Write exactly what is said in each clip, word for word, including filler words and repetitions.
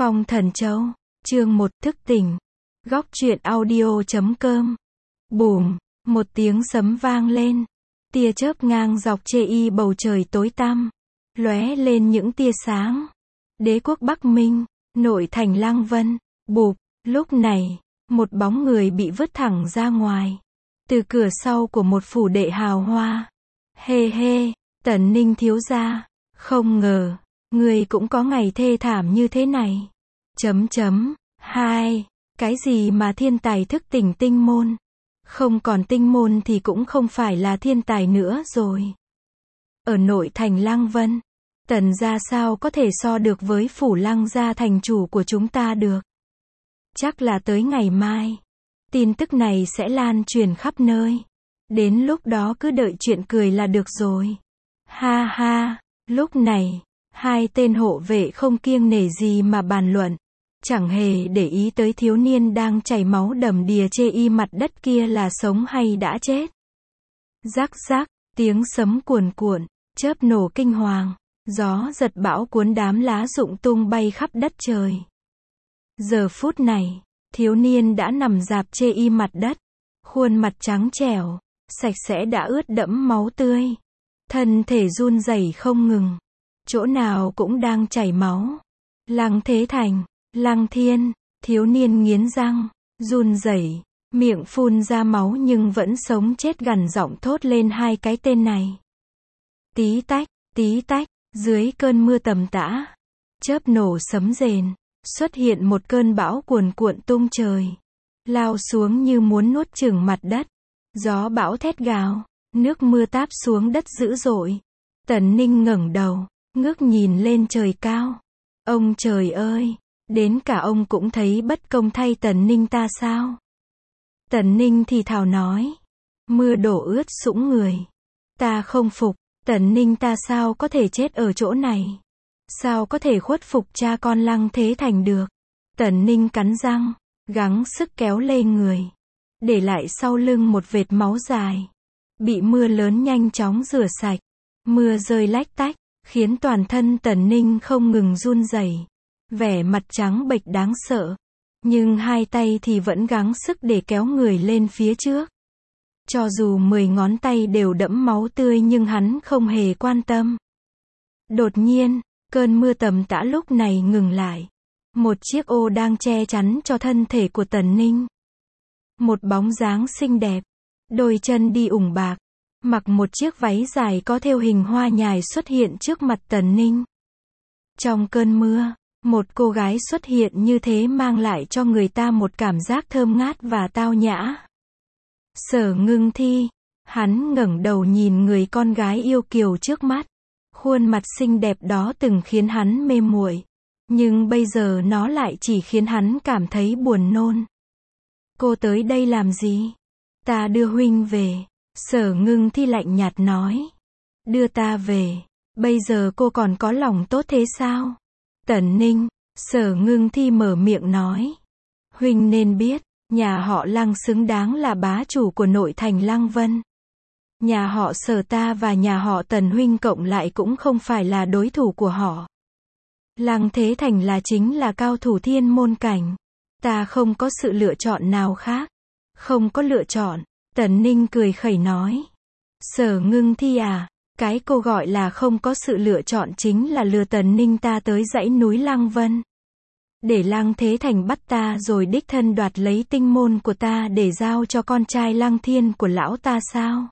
Phong Thần Châu, chương một thức tỉnh. Góc truyện audio chấm com. Bùm, một tiếng sấm vang lên. Tia chớp ngang dọc chê y bầu trời tối tăm, lóe lên những tia sáng. Đế quốc Bắc Minh, nội thành Lăng Vân, bụp, lúc này, một bóng người bị vứt thẳng ra ngoài. Từ cửa sau của một phủ đệ hào hoa. Hê hê, Tần Ninh thiếu gia, không ngờ, người cũng có ngày thê thảm như thế này. Chấm chấm, hai, cái gì mà thiên tài thức tỉnh tinh môn? Không còn tinh môn thì cũng không phải là thiên tài nữa rồi. Ở nội thành Lăng Vân, Tần gia sao có thể so được với phủ Lăng gia thành chủ của chúng ta được. Chắc là tới ngày mai, tin tức này sẽ lan truyền khắp nơi. Đến lúc đó cứ đợi chuyện cười là được rồi. Ha ha, lúc này, hai tên hộ vệ không kiêng nể gì mà bàn luận. Chẳng hề để ý tới thiếu niên đang chảy máu đầm đìa chê y mặt đất kia là sống hay đã chết. Rắc rắc, tiếng sấm cuồn cuộn, chớp nổ kinh hoàng, gió giật bão cuốn đám lá rụng tung bay khắp đất trời. Giờ phút này, thiếu niên đã nằm rạp chê y mặt đất, khuôn mặt trắng trẻo, sạch sẽ đã ướt đẫm máu tươi. Thân thể run rẩy không ngừng, chỗ nào cũng đang chảy máu. Lăng Thế Thành, Lăng Thiên, thiếu niên nghiến răng, run rẩy, miệng phun ra máu nhưng vẫn sống chết gằn giọng thốt lên hai cái tên này. Tí tách, tí tách, dưới cơn mưa tầm tã, chớp nổ sấm rền, xuất hiện một cơn bão cuồn cuộn tung trời, lao xuống như muốn nuốt chửng mặt đất. Gió bão thét gào, nước mưa táp xuống đất dữ dội. Tần Ninh ngẩng đầu, ngước nhìn lên trời cao. Ông trời ơi, đến cả ông cũng thấy bất công thay Tần Ninh ta sao? Tần Ninh thì thào nói, mưa đổ ướt sũng người. Ta không phục, Tần Ninh ta sao có thể chết ở chỗ này? Sao có thể khuất phục cha con Lăng Thế Thành được? Tần Ninh cắn răng, gắng sức kéo lê người, để lại sau lưng một vệt máu dài, bị mưa lớn nhanh chóng rửa sạch. Mưa rơi lách tách, khiến toàn thân Tần Ninh không ngừng run rẩy, vẻ mặt trắng bệch đáng sợ, nhưng hai tay thì vẫn gắng sức để kéo người lên phía trước. Cho dù mười ngón tay đều đẫm máu tươi nhưng hắn không hề quan tâm. Đột nhiên, cơn mưa tầm tã lúc này ngừng lại. Một chiếc ô đang che chắn cho thân thể của Tần Ninh. Một bóng dáng xinh đẹp, đôi chân đi ủng bạc, mặc một chiếc váy dài có thêu hình hoa nhài xuất hiện trước mặt Tần Ninh. Trong cơn mưa, một cô gái xuất hiện như thế mang lại cho người ta một cảm giác thơm ngát và tao nhã. Sở Ngưng Thi, hắn ngẩng đầu nhìn người con gái yêu kiều trước mắt. Khuôn mặt xinh đẹp đó từng khiến hắn mê muội, nhưng bây giờ nó lại chỉ khiến hắn cảm thấy buồn nôn. Cô tới đây làm gì? Ta đưa huynh về. Sở Ngưng Thi lạnh nhạt nói. Đưa ta về? Bây giờ cô còn có lòng tốt thế sao? Tần Ninh, Sở Ngưng Thi mở miệng nói. Huynh nên biết, nhà họ Lăng xứng đáng là bá chủ của nội thành Lăng Vân. Nhà họ Sở ta và nhà họ Tần huynh cộng lại cũng không phải là đối thủ của họ. Lăng Thế Thành là chính là cao thủ thiên môn cảnh. Ta không có sự lựa chọn nào khác. Không có lựa chọn. Tần Ninh cười khẩy nói. Sở Ngưng Thi à, cái cô gọi là không có sự lựa chọn chính là lừa Tần Ninh ta tới dãy núi Lăng Vân. Để Lăng Thế Thành bắt ta rồi đích thân đoạt lấy tinh môn của ta để giao cho con trai Lăng Thiên của lão ta sao?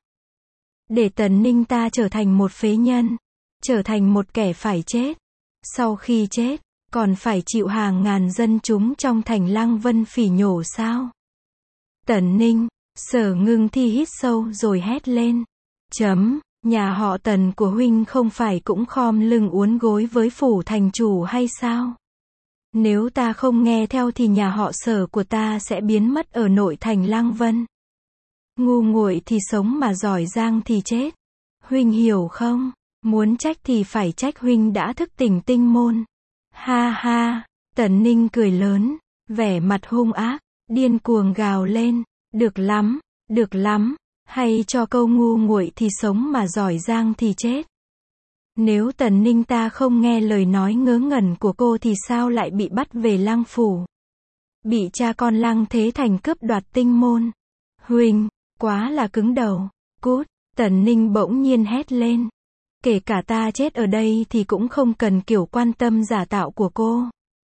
Để Tần Ninh ta trở thành một phế nhân, trở thành một kẻ phải chết. Sau khi chết, còn phải chịu hàng ngàn dân chúng trong thành Lăng Vân phỉ nhổ sao? Tần Ninh, Sở Ngưng Thi hít sâu rồi hét lên. Chấm, nhà họ Tần của huynh không phải cũng khom lưng uốn gối với phủ thành chủ hay sao? Nếu ta không nghe theo thì nhà họ Sở của ta sẽ biến mất ở nội thành Lăng Vân. Ngu nguội thì sống mà giỏi giang thì chết. Huynh hiểu không? Muốn trách thì phải trách huynh đã thức tỉnh tinh môn. Ha ha, Tần Ninh cười lớn, vẻ mặt hung ác, điên cuồng gào lên. Được lắm, được lắm, hay cho câu ngu nguội thì sống mà giỏi giang thì chết. Nếu Tần Ninh ta không nghe lời nói ngớ ngẩn của cô thì sao lại bị bắt về Lăng phủ? Bị cha con Lăng Thế Thành cướp đoạt tinh môn. Huynh, quá là cứng đầu. Cút, Tần Ninh bỗng nhiên hét lên. Kể cả ta chết ở đây thì cũng không cần kiểu quan tâm giả tạo của cô.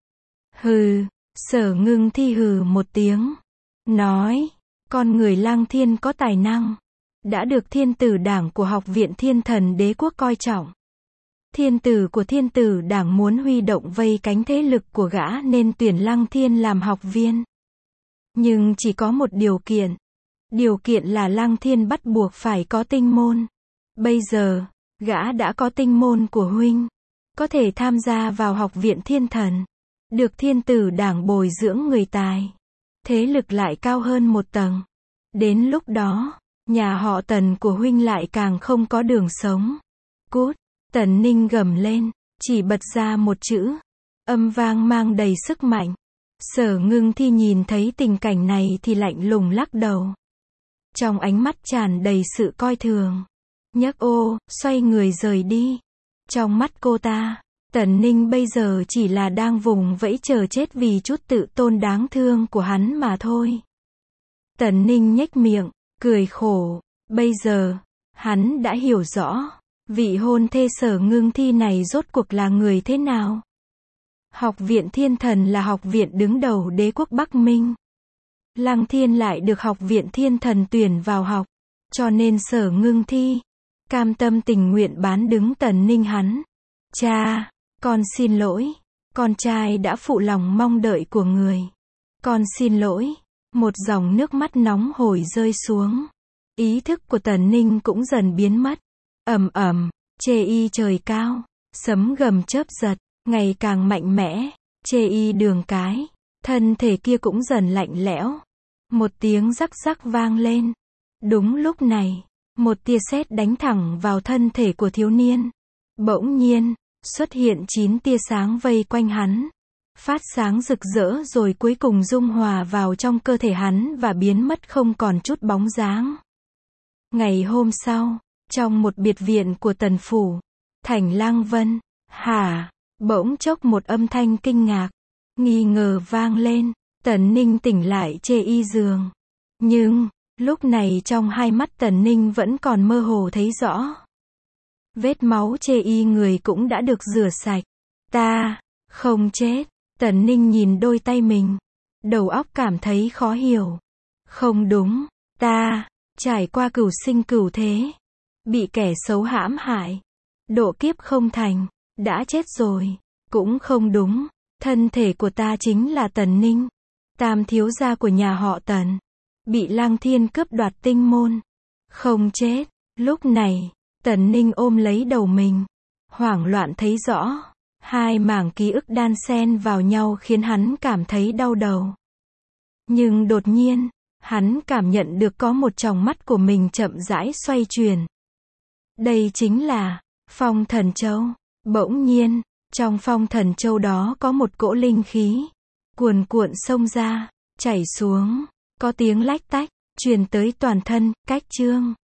Hừ, Sở Ngưng Thi hừ một tiếng. Nói, con người Lăng Thiên có tài năng. Đã được thiên tử đảng của Học viện Thiên Thần Đế Quốc coi trọng. Thiên tử của thiên tử đảng muốn huy động vây cánh thế lực của gã nên tuyển Lăng Thiên làm học viên. Nhưng chỉ có một điều kiện. Điều kiện là Lăng Thiên bắt buộc phải có tinh môn. Bây giờ, gã đã có tinh môn của huynh. Có thể tham gia vào Học viện Thiên Thần. Được thiên tử đảng bồi dưỡng người tài. Thế lực lại cao hơn một tầng. Đến lúc đó, nhà họ Tần của huynh lại càng không có đường sống. Cút, Tần Ninh gầm lên, chỉ bật ra một chữ. Âm vang mang đầy sức mạnh. Sở Ngưng Thi nhìn thấy tình cảnh này thì lạnh lùng lắc đầu. Trong ánh mắt tràn đầy sự coi thường. Nhấc ô, xoay người rời đi. Trong mắt cô ta, Tần Ninh bây giờ chỉ là đang vùng vẫy chờ chết vì chút tự tôn đáng thương của hắn mà thôi. Tần Ninh nhếch miệng, cười khổ. Bây giờ, hắn đã hiểu rõ, vị hôn thê Sở Ngưng Thi này rốt cuộc là người thế nào. Học viện Thiên Thần là học viện đứng đầu đế quốc Bắc Minh. Lăng Thiên lại được Học viện Thiên Thần tuyển vào học. Cho nên Sở Ngưng Thi cam tâm tình nguyện bán đứng Tần Ninh hắn. Cha, con xin lỗi. Con trai đã phụ lòng mong đợi của người. Con xin lỗi. Một dòng nước mắt nóng hổi rơi xuống. Ý thức của Tần Ninh cũng dần biến mất. Ầm ầm, chê y trời cao. Sấm gầm chớp giật, ngày càng mạnh mẽ. Chê y đường cái. Thân thể kia cũng dần lạnh lẽo. Một tiếng rắc rắc vang lên. Đúng lúc này, một tia sét đánh thẳng vào thân thể của thiếu niên. Bỗng nhiên, xuất hiện chín tia sáng vây quanh hắn. Phát sáng rực rỡ rồi cuối cùng dung hòa vào trong cơ thể hắn và biến mất không còn chút bóng dáng. Ngày hôm sau, trong một biệt viện của Tần phủ, Thành Lang Vân, hả, bỗng chốc một âm thanh kinh ngạc, nghi ngờ vang lên. Tần Ninh tỉnh lại chê y giường. Nhưng, lúc này trong hai mắt Tần Ninh vẫn còn mơ hồ thấy rõ. Vết máu chê y người cũng đã được rửa sạch. Ta, không chết. Tần Ninh nhìn đôi tay mình. Đầu óc cảm thấy khó hiểu. Không đúng. Ta, trải qua cửu sinh cửu thế. Bị kẻ xấu hãm hại. Độ kiếp không thành. Đã chết rồi. Cũng không đúng. Thân thể của ta chính là Tần Ninh. Tam thiếu gia của nhà họ Tần. Bị Lăng Thiên cướp đoạt tinh môn. Không chết. Lúc này, Tần Ninh ôm lấy đầu mình. Hoảng loạn thấy rõ. Hai mảng ký ức đan xen vào nhau khiến hắn cảm thấy đau đầu. Nhưng đột nhiên, hắn cảm nhận được có một tròng mắt của mình chậm rãi xoay chuyển. Đây chính là Phong Thần Châu. Bỗng nhiên, trong Phong Thần Châu đó có một cỗ linh khí cuồn cuộn xông ra, chảy xuống, có tiếng lách tách truyền tới toàn thân. Cách chương